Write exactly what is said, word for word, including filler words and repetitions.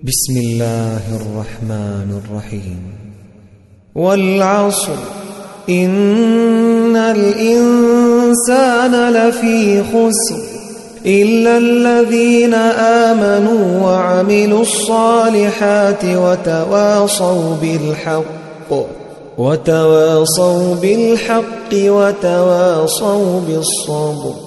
بسم الله الرحمن الرحيم والعصر إن الإنسان لفي خسر إلا الذين آمنوا وعملوا الصالحات وتواصوا بالحق وتواصوا بالحق وتواصوا بالصبر.